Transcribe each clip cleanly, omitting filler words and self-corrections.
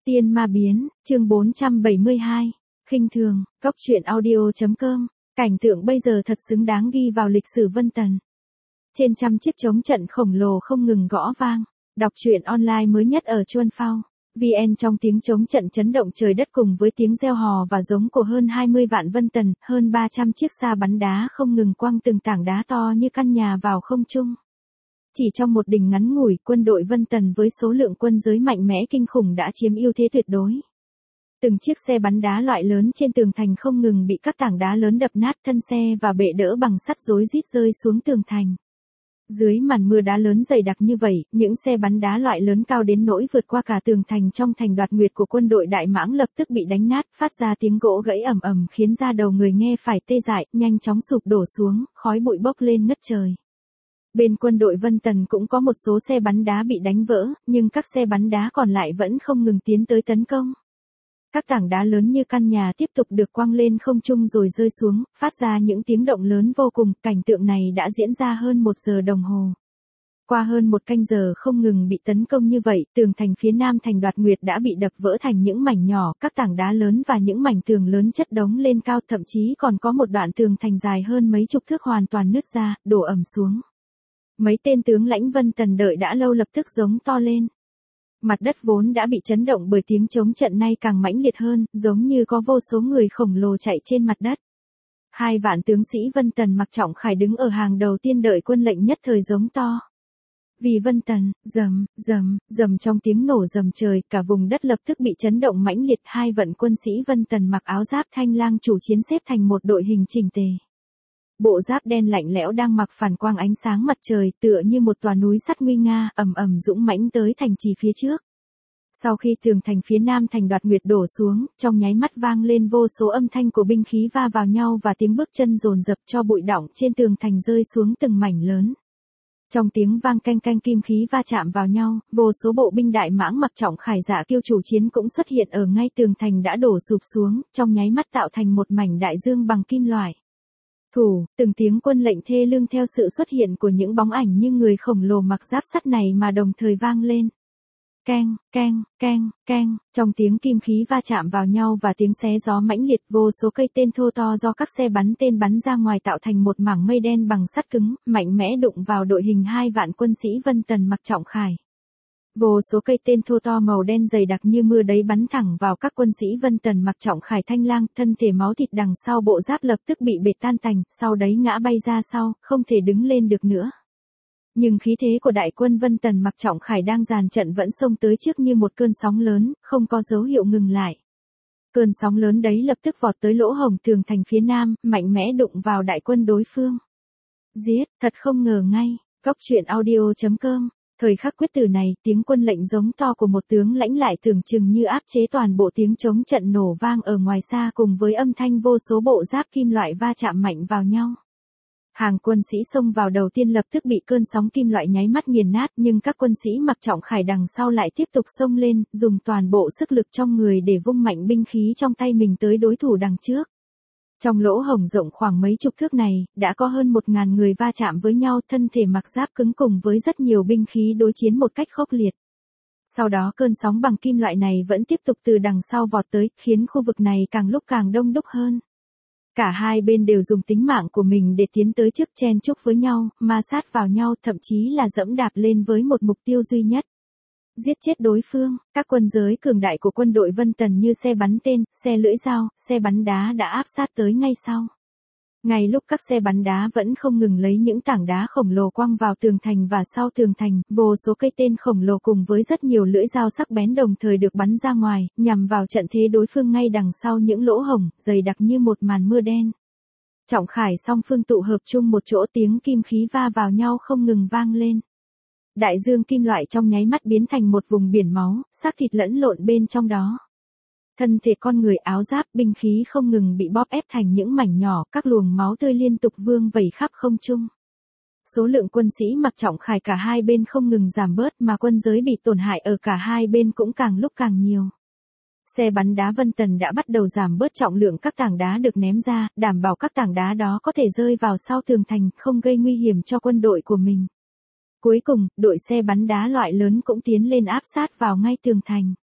Tiên ma biến, chương 472. Khinh thường, Cóc truyện audio.com. Cảnh tượng bây giờ thật xứng đáng ghi vào lịch sử Vân Tần. Trên trăm chiếc trống trận khổng lồ không ngừng gõ vang. Đọc truyện online mới nhất ở Chuan Phao. VN trong tiếng trống trận chấn động trời đất cùng với tiếng reo hò và giống của hơn 20 vạn Vân Tần, hơn 300 chiếc xa bắn đá không ngừng quăng từng tảng đá to như căn nhà vào không trung. Chỉ trong một đỉnh ngắn ngủi, quân đội Vân Tần với số lượng quân giới mạnh mẽ kinh khủng đã chiếm ưu thế tuyệt đối. Từng chiếc xe bắn đá loại lớn trên tường thành không ngừng bị các tảng đá lớn đập nát thân xe và bệ đỡ bằng sắt rối rít rơi xuống tường thành. Dưới màn mưa đá lớn dày đặc như vậy, những xe bắn đá loại lớn cao đến nỗi vượt qua cả tường thành trong thành Đoạt Nguyệt của quân đội Đại Mãng lập tức bị đánh nát, phát ra tiếng gỗ gãy ầm ầm khiến da đầu người nghe phải tê dại, nhanh chóng sụp đổ xuống, khói bụi bốc lên ngất trời. Bên quân đội Vân Tần cũng có một số xe bắn đá bị đánh vỡ, nhưng các xe bắn đá còn lại vẫn không ngừng tiến tới tấn công. Các tảng đá lớn như căn nhà tiếp tục được quăng lên không trung rồi rơi xuống, phát ra những tiếng động lớn vô cùng. Cảnh tượng này đã diễn ra hơn 1 giờ đồng hồ. Qua hơn 1 canh giờ không ngừng bị tấn công như vậy, tường thành phía nam thành Đoạt Nguyệt đã bị đập vỡ thành những mảnh nhỏ, các tảng đá lớn và những mảnh tường lớn chất đống lên cao, thậm chí còn có một đoạn tường thành dài hơn mấy chục thước hoàn toàn nứt ra, đổ ầm xuống. Mấy tên tướng lãnh Vân Tần đợi đã lâu lập tức giống to lên. Mặt đất vốn đã bị chấn động bởi tiếng chống trận nay càng mãnh liệt hơn, giống như có vô số người khổng lồ chạy trên mặt đất. 2 vạn tướng sĩ Vân Tần mặc trọng khải đứng ở hàng đầu tiên đợi quân lệnh nhất thời giống to. Vì Vân Tần, rầm, rầm, rầm trong tiếng nổ rầm trời, cả vùng đất lập tức bị chấn động mãnh liệt. 2 vận quân sĩ Vân Tần mặc áo giáp thanh lang chủ chiến xếp thành một đội hình chỉnh tề. Bộ giáp đen lạnh lẽo đang mặc phản quang ánh sáng mặt trời, tựa như một tòa núi sắt nguy nga, ầm ầm dũng mãnh tới thành trì phía trước. Sau khi tường thành phía nam thành Đoạt Nguyệt đổ xuống, trong nháy mắt vang lên vô số âm thanh của binh khí va vào nhau và tiếng bước chân dồn dập, cho bụi đọng trên tường thành rơi xuống từng mảnh lớn. Trong tiếng vang canh canh kim khí va chạm vào nhau, vô số bộ binh Đại Mãng mặc trọng khải dạ kiêu chủ chiến cũng xuất hiện ở ngay tường thành đã đổ sụp xuống, trong nháy mắt tạo thành một mảnh đại dương bằng kim loại. Thủ, từng tiếng quân lệnh thê lương theo sự xuất hiện của những bóng ảnh như người khổng lồ mặc giáp sắt này mà đồng thời vang lên. Keng, keng, keng, keng, trong tiếng kim khí va chạm vào nhau và tiếng xé gió mãnh liệt, vô số cây tên thô to do các xe bắn tên bắn ra ngoài tạo thành một mảng mây đen bằng sắt cứng, mạnh mẽ đụng vào đội hình 2 vạn quân sĩ Vân Tần mặc trọng khải. Vô số cây tên thô to màu đen dày đặc như mưa đấy bắn thẳng vào các quân sĩ Vân Tần mặc trọng khải thanh lang, thân thể máu thịt đằng sau bộ giáp lập tức bị bệt tan tành, sau đấy ngã bay ra sau, không thể đứng lên được nữa. Nhưng khí thế của đại quân Vân Tần mặc trọng khải đang dàn trận vẫn xông tới trước như một cơn sóng lớn, không có dấu hiệu ngừng lại. Cơn sóng lớn đấy lập tức vọt tới lỗ hổng tường thành phía nam, mạnh mẽ đụng vào đại quân đối phương. Giết, thật không ngờ ngay, Cóc truyện audio.com. Thời khắc quyết tử này, tiếng quân lệnh giống to của một tướng lãnh lại tưởng chừng như áp chế toàn bộ tiếng chống trận nổ vang ở ngoài xa cùng với âm thanh vô số bộ giáp kim loại va chạm mạnh vào nhau. Hàng quân sĩ xông vào đầu tiên lập tức bị cơn sóng kim loại nháy mắt nghiền nát, nhưng các quân sĩ mặc trọng khải đằng sau lại tiếp tục xông lên, dùng toàn bộ sức lực trong người để vung mạnh binh khí trong tay mình tới đối thủ đằng trước. Trong lỗ hổng rộng khoảng mấy chục thước này, đã có hơn 1.000 người va chạm với nhau, thân thể mặc giáp cứng cùng với rất nhiều binh khí đối chiến một cách khốc liệt. Sau đó cơn sóng bằng kim loại này vẫn tiếp tục từ đằng sau vọt tới, khiến khu vực này càng lúc càng đông đúc hơn. Cả hai bên đều dùng tính mạng của mình để tiến tới trước, chen chúc với nhau, ma sát vào nhau, thậm chí là dẫm đạp lên với một mục tiêu duy nhất. Giết chết đối phương. Các quân giới cường đại của quân đội Vân Tần như xe bắn tên, xe lưỡi dao, xe bắn đá đã áp sát tới ngay sau. Ngay lúc các xe bắn đá vẫn không ngừng lấy những tảng đá khổng lồ quăng vào tường thành và sau tường thành, vô số cây tên khổng lồ cùng với rất nhiều lưỡi dao sắc bén đồng thời được bắn ra ngoài, nhằm vào trận thế đối phương ngay đằng sau những lỗ hổng, dày đặc như một màn mưa đen. Trọng khải song phương tụ hợp chung một chỗ, tiếng kim khí va vào nhau không ngừng vang lên. Đại dương kim loại trong nháy mắt biến thành một vùng biển máu, xác thịt lẫn lộn bên trong đó. Thân thể con người, áo giáp, binh khí không ngừng bị bóp ép thành những mảnh nhỏ, các luồng máu tươi liên tục vương vẩy khắp không trung. Số lượng quân sĩ mặc trọng khải cả hai bên không ngừng giảm bớt mà quân giới bị tổn hại ở cả hai bên cũng càng lúc càng nhiều. Xe bắn đá Vân Tần đã bắt đầu giảm bớt trọng lượng các tảng đá được ném ra, đảm bảo các tảng đá đó có thể rơi vào sau tường thành, không gây nguy hiểm cho quân đội của mình. Cuối cùng, đội xe bắn đá loại lớn cũng tiến lên áp sát vào ngay tường thành.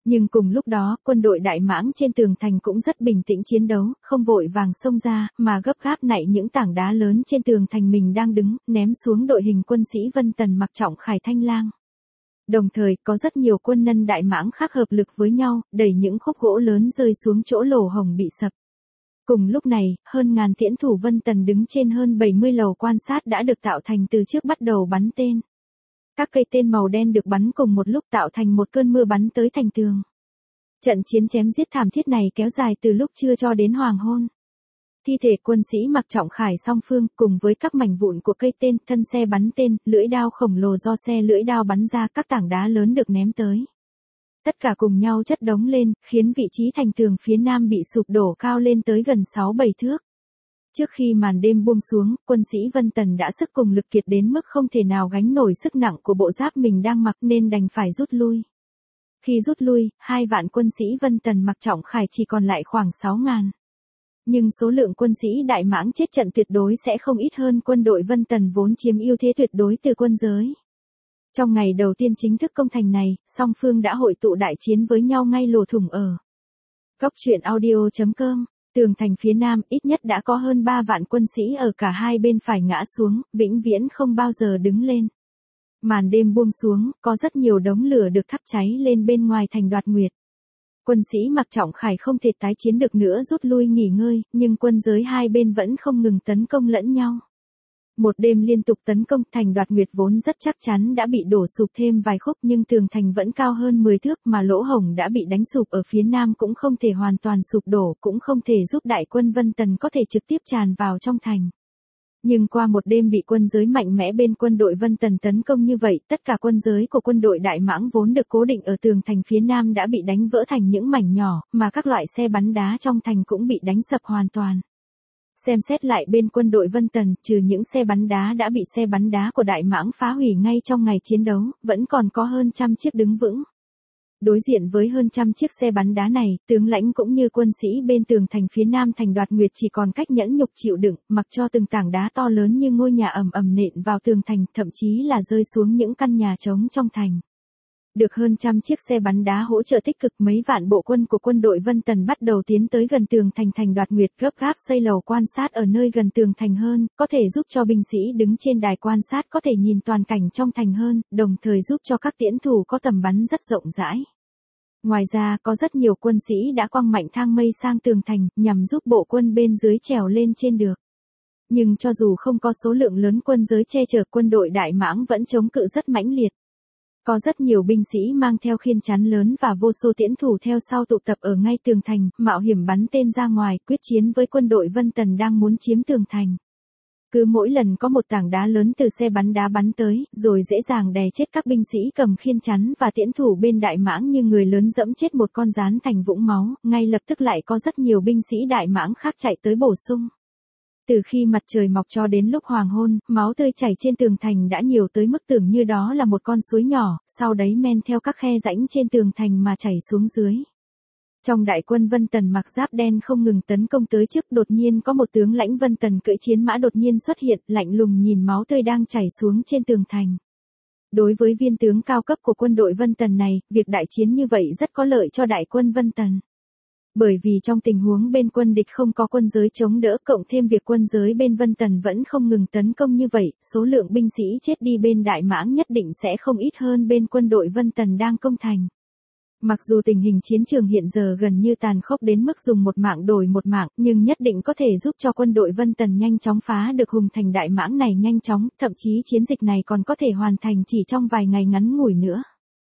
Nhưng cùng lúc đó, quân đội Đại Mãng trên tường thành cũng rất bình tĩnh chiến đấu, không vội vàng xông ra, mà gấp gáp nạy những tảng đá lớn trên tường thành mình đang đứng, ném xuống đội hình quân sĩ Vân Tần mặc trọng khải Thanh Lang. Đồng thời, có rất nhiều quân nhân Đại Mãng khác hợp lực với nhau, đẩy những khúc gỗ lớn rơi xuống chỗ lỗ hổng bị sập. Cùng lúc này, hơn ngàn tiễn thủ Vân Tần đứng trên hơn 70 lầu quan sát đã được tạo thành từ trước bắt đầu bắn tên. Các cây tên màu đen được bắn cùng một lúc tạo thành một cơn mưa bắn tới thành tường. Trận chiến chém giết thảm thiết này kéo dài từ lúc trưa cho đến hoàng hôn. Thi thể quân sĩ mặc trọng khải song phương cùng với các mảnh vụn của cây tên, thân xe bắn tên, lưỡi đao khổng lồ do xe lưỡi đao bắn ra, các tảng đá lớn được ném tới. Tất cả cùng nhau chất đống lên, khiến vị trí thành tường phía nam bị sụp đổ cao lên tới gần 6-7 thước. Trước khi màn đêm buông xuống, quân sĩ Vân Tần đã sức cùng lực kiệt đến mức không thể nào gánh nổi sức nặng của bộ giáp mình đang mặc nên đành phải rút lui. Khi rút lui, 2 vạn quân sĩ Vân Tần mặc trọng khải chỉ còn lại khoảng 6.000. Nhưng số lượng quân sĩ Đại Mãng chết trận tuyệt đối sẽ không ít hơn quân đội Vân Tần vốn chiếm ưu thế tuyệt đối từ quân giới. Trong ngày đầu tiên chính thức công thành này, song phương đã hội tụ đại chiến với nhau ngay lỗ thủng ở Góc truyện audio.com. Tường thành phía nam ít nhất đã có hơn 3 vạn quân sĩ ở cả hai bên phải ngã xuống, vĩnh viễn không bao giờ đứng lên. Màn đêm buông xuống, có rất nhiều đống lửa được thắp cháy lên bên ngoài thành Đoạt Nguyệt. Quân sĩ mặc trọng khải không thể tái chiến được nữa rút lui nghỉ ngơi, nhưng quân giới hai bên vẫn không ngừng tấn công lẫn nhau. Một đêm liên tục tấn công, thành Đoạt Nguyệt vốn rất chắc chắn đã bị đổ sụp thêm vài khúc, nhưng tường thành vẫn cao hơn 10 thước mà lỗ hổng đã bị đánh sụp ở phía nam cũng không thể hoàn toàn sụp đổ, cũng không thể giúp đại quân Vân Tần có thể trực tiếp tràn vào trong thành. Nhưng qua một đêm bị quân giới mạnh mẽ bên quân đội Vân Tần tấn công như vậy, tất cả quân giới của quân đội Đại Mãng vốn được cố định ở tường thành phía nam đã bị đánh vỡ thành những mảnh nhỏ, mà các loại xe bắn đá trong thành cũng bị đánh sập hoàn toàn. Xem xét lại bên quân đội Vân Tần, trừ những xe bắn đá đã bị xe bắn đá của Đại Mãng phá hủy ngay trong ngày chiến đấu, vẫn còn có hơn 100 chiếc đứng vững. Đối diện với hơn 100 chiếc xe bắn đá này, tướng lãnh cũng như quân sĩ bên tường thành phía nam thành Đoạt Nguyệt chỉ còn cách nhẫn nhục chịu đựng, mặc cho từng tảng đá to lớn như ngôi nhà ầm ầm nện vào tường thành, thậm chí là rơi xuống những căn nhà trống trong thành. Được hơn 100 chiếc xe bắn đá hỗ trợ tích cực, mấy vạn bộ quân của quân đội Vân Tần bắt đầu tiến tới gần tường thành thành Đoạt Nguyệt, gấp gáp xây lầu quan sát ở nơi gần tường thành hơn, có thể giúp cho binh sĩ đứng trên đài quan sát có thể nhìn toàn cảnh trong thành hơn, đồng thời giúp cho các tiễn thủ có tầm bắn rất rộng rãi. Ngoài ra, có rất nhiều quân sĩ đã quăng mạnh thang mây sang tường thành, nhằm giúp bộ quân bên dưới trèo lên trên được. Nhưng cho dù không có số lượng lớn quân giới che chở, quân đội Đại Mãng vẫn chống cự rất mãnh liệt. Có rất nhiều binh sĩ mang theo khiên chắn lớn và vô số tiễn thủ theo sau tụ tập ở ngay tường thành, mạo hiểm bắn tên ra ngoài, quyết chiến với quân đội Vân Tần đang muốn chiếm tường thành. Cứ mỗi lần có một tảng đá lớn từ xe bắn đá bắn tới, rồi dễ dàng đè chết các binh sĩ cầm khiên chắn và tiễn thủ bên Đại Mãng như người lớn dẫm chết một con gián thành vũng máu, ngay lập tức lại có rất nhiều binh sĩ Đại Mãng khác chạy tới bổ sung. Từ khi mặt trời mọc cho đến lúc hoàng hôn, máu tươi chảy trên tường thành đã nhiều tới mức tưởng như đó là một con suối nhỏ, sau đấy men theo các khe rãnh trên tường thành mà chảy xuống dưới. Trong đại quân Vân Tần mặc giáp đen không ngừng tấn công tới trước, đột nhiên có một tướng lãnh Vân Tần cưỡi chiến mã đột nhiên xuất hiện, lạnh lùng nhìn máu tươi đang chảy xuống trên tường thành. Đối với viên tướng cao cấp của quân đội Vân Tần này, việc đại chiến như vậy rất có lợi cho đại quân Vân Tần. Bởi vì trong tình huống bên quân địch không có quân giới chống đỡ, cộng thêm việc quân giới bên Vân Tần vẫn không ngừng tấn công như vậy, số lượng binh sĩ chết đi bên Đại Mãng nhất định sẽ không ít hơn bên quân đội Vân Tần đang công thành. Mặc dù tình hình chiến trường hiện giờ gần như tàn khốc đến mức dùng một mạng đổi một mạng, nhưng nhất định có thể giúp cho quân đội Vân Tần nhanh chóng phá được hùng thành Đại Mãng này nhanh chóng, thậm chí chiến dịch này còn có thể hoàn thành chỉ trong vài ngày ngắn ngủi nữa.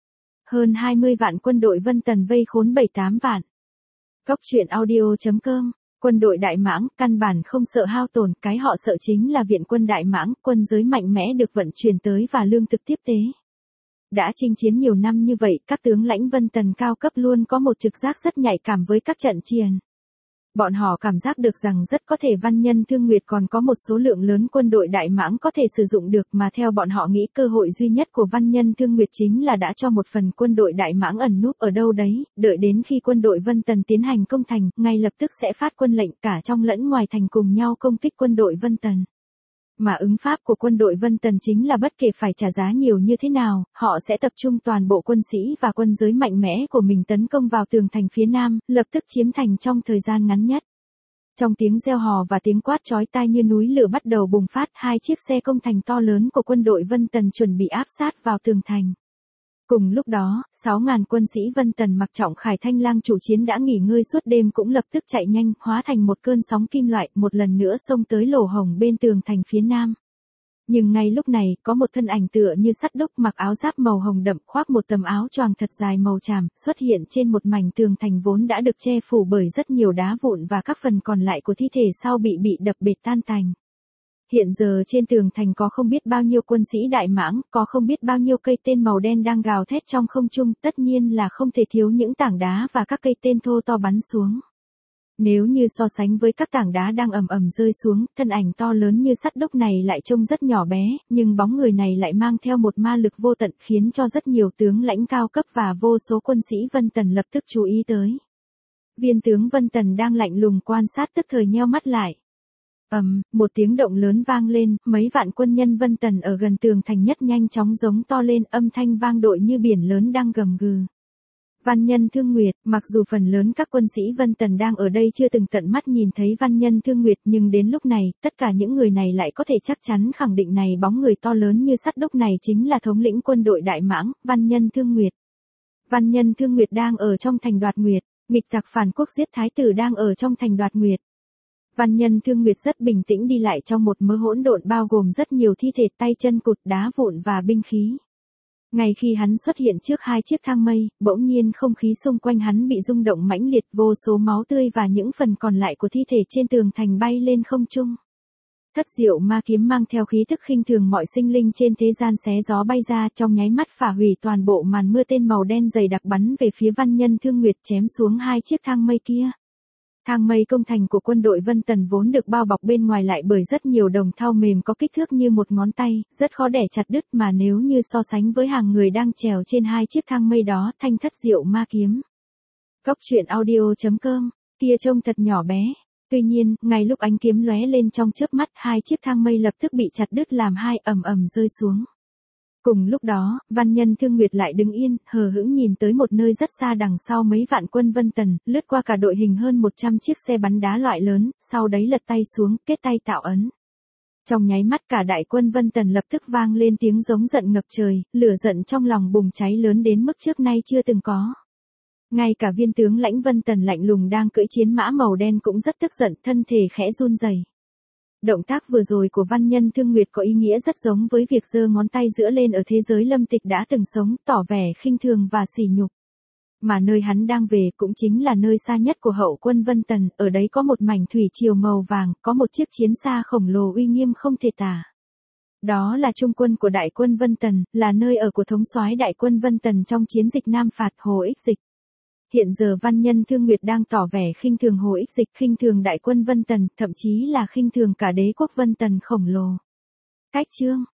Hơn 20 vạn quân đội Vân Tần vây khốn 7-8 vạn. Góc truyện audio.com. Quân đội Đại Mãng căn bản không sợ hao tổn, cái họ sợ chính là viện quân Đại Mãng, quân giới mạnh mẽ được vận chuyển tới và lương thực tiếp tế. Đã chinh chiến nhiều năm như vậy, các tướng lãnh Vân Tần cao cấp luôn có một trực giác rất nhạy cảm với các trận chiến. Bọn họ cảm giác được rằng rất có thể Văn Nhân Thương Nguyệt còn có một số lượng lớn quân đội Đại Mãng có thể sử dụng được, mà theo bọn họ nghĩ cơ hội duy nhất của Văn Nhân Thương Nguyệt chính là đã cho một phần quân đội Đại Mãng ẩn núp ở đâu đấy, đợi đến khi quân đội Vân Tần tiến hành công thành, ngay lập tức sẽ phát quân lệnh cả trong lẫn ngoài thành cùng nhau công kích quân đội Vân Tần. Mà ứng pháp của quân đội Vân Tần chính là bất kể phải trả giá nhiều như thế nào, họ sẽ tập trung toàn bộ quân sĩ và quân giới mạnh mẽ của mình tấn công vào tường thành phía nam, lập tức chiếm thành trong thời gian ngắn nhất. Trong tiếng reo hò và tiếng quát chói tai như núi lửa bắt đầu bùng phát, hai chiếc xe công thành to lớn của quân đội Vân Tần chuẩn bị áp sát vào tường thành. Cùng lúc đó, 6.000 quân sĩ Vân Tần mặc trọng khải thanh lang chủ chiến đã nghỉ ngơi suốt đêm cũng lập tức chạy nhanh, hóa thành một cơn sóng kim loại, một lần nữa xông tới lỗ hổng bên tường thành phía nam. Nhưng ngay lúc này, có một thân ảnh tựa như sắt đúc mặc áo giáp màu hồng đậm, khoác một tấm áo choàng thật dài màu tràm, xuất hiện trên một mảnh tường thành vốn đã được che phủ bởi rất nhiều đá vụn và các phần còn lại của thi thể sau bị đập bệt tan tành. Hiện giờ trên tường thành có không biết bao nhiêu quân sĩ Đại Mãng, có không biết bao nhiêu cây tên màu đen đang gào thét trong không trung, tất nhiên là không thể thiếu những tảng đá và các cây tên thô to bắn xuống. Nếu như so sánh với các tảng đá đang ầm ầm rơi xuống, thân ảnh to lớn như sắt đúc này lại trông rất nhỏ bé, nhưng bóng người này lại mang theo một ma lực vô tận khiến cho rất nhiều tướng lãnh cao cấp và vô số quân sĩ Vân Tần lập tức chú ý tới. Viên tướng Vân Tần đang lạnh lùng quan sát tức thời nheo mắt lại. Một tiếng động lớn vang lên, mấy vạn quân nhân Vân Tần ở gần tường thành nhất nhanh chóng giống to lên, âm thanh vang dội như biển lớn đang gầm gừ. Văn Nhân Thương Nguyệt, mặc dù phần lớn các quân sĩ Vân Tần đang ở đây chưa từng tận mắt nhìn thấy Văn Nhân Thương Nguyệt, nhưng đến lúc này, tất cả những người này lại có thể chắc chắn khẳng định này bóng người to lớn như sắt đúc này chính là thống lĩnh quân đội Đại Mãng, Văn Nhân Thương Nguyệt. Văn Nhân Thương Nguyệt đang ở trong thành Đoạt Nguyệt, nghịch giặc phản quốc giết thái tử đang ở trong thành Đoạt Nguyệt. Văn Nhân Thương Nguyệt rất bình tĩnh đi lại trong một mớ hỗn độn bao gồm rất nhiều thi thể, tay chân cụt, đá vụn và binh khí. Ngay khi hắn xuất hiện trước hai chiếc thang mây, bỗng nhiên không khí xung quanh hắn bị rung động mãnh liệt, vô số máu tươi và những phần còn lại của thi thể trên tường thành bay lên không trung. Thất diệu ma kiếm mang theo khí thức khinh thường mọi sinh linh trên thế gian xé gió bay ra, trong nháy mắt phá hủy toàn bộ màn mưa tên màu đen dày đặc bắn về phía Văn Nhân Thương Nguyệt, chém xuống hai chiếc thang mây kia. Thang mây công thành của quân đội Vân Tần vốn được bao bọc bên ngoài lại bởi rất nhiều đồng thau mềm có kích thước như một ngón tay, rất khó đẻ chặt đứt, mà nếu như so sánh với hàng người đang trèo trên hai chiếc thang mây đó, thanh thất diệu ma kiếm. Cốc truyện audio.com, kia trông thật nhỏ bé. Tuy nhiên, ngay lúc ánh kiếm lóe lên trong chớp mắt, hai chiếc thang mây lập tức bị chặt đứt làm hai, ầm ầm rơi xuống. Cùng lúc đó, Văn Nhân Thương Nguyệt lại đứng yên, hờ hững nhìn tới một nơi rất xa đằng sau mấy vạn quân Vân Tần, lướt qua cả đội hình hơn 100 chiếc xe bắn đá loại lớn, sau đấy lật tay xuống, kết tay tạo ấn. Trong nháy mắt cả đại quân Vân Tần lập tức vang lên tiếng giống giận ngập trời, lửa giận trong lòng bùng cháy lớn đến mức trước nay chưa từng có. Ngay cả viên tướng lãnh Vân Tần lạnh lùng đang cưỡi chiến mã màu đen cũng rất tức giận, thân thể khẽ run rẩy. Động tác vừa rồi của Văn Nhân Thương Nguyệt có ý nghĩa rất giống với việc giơ ngón tay giữa lên ở thế giới lâm tịch đã từng sống, tỏ vẻ khinh thường và sỉ nhục. Mà nơi hắn đang về cũng chính là nơi xa nhất của hậu quân Vân Tần, ở đấy có một mảnh thủy triều màu vàng, có một chiếc chiến xa khổng lồ uy nghiêm không thể tả. Đó là trung quân của đại quân Vân Tần, là nơi ở của thống soái đại quân Vân Tần trong chiến dịch Nam phạt Hồ Ích Dịch. Hiện giờ Văn Nhân Thương Nguyệt đang tỏ vẻ khinh thường Hồ Ích Dịch, khinh thường đại quân Vân Tần, thậm chí là khinh thường cả đế quốc Vân Tần khổng lồ. Cách chương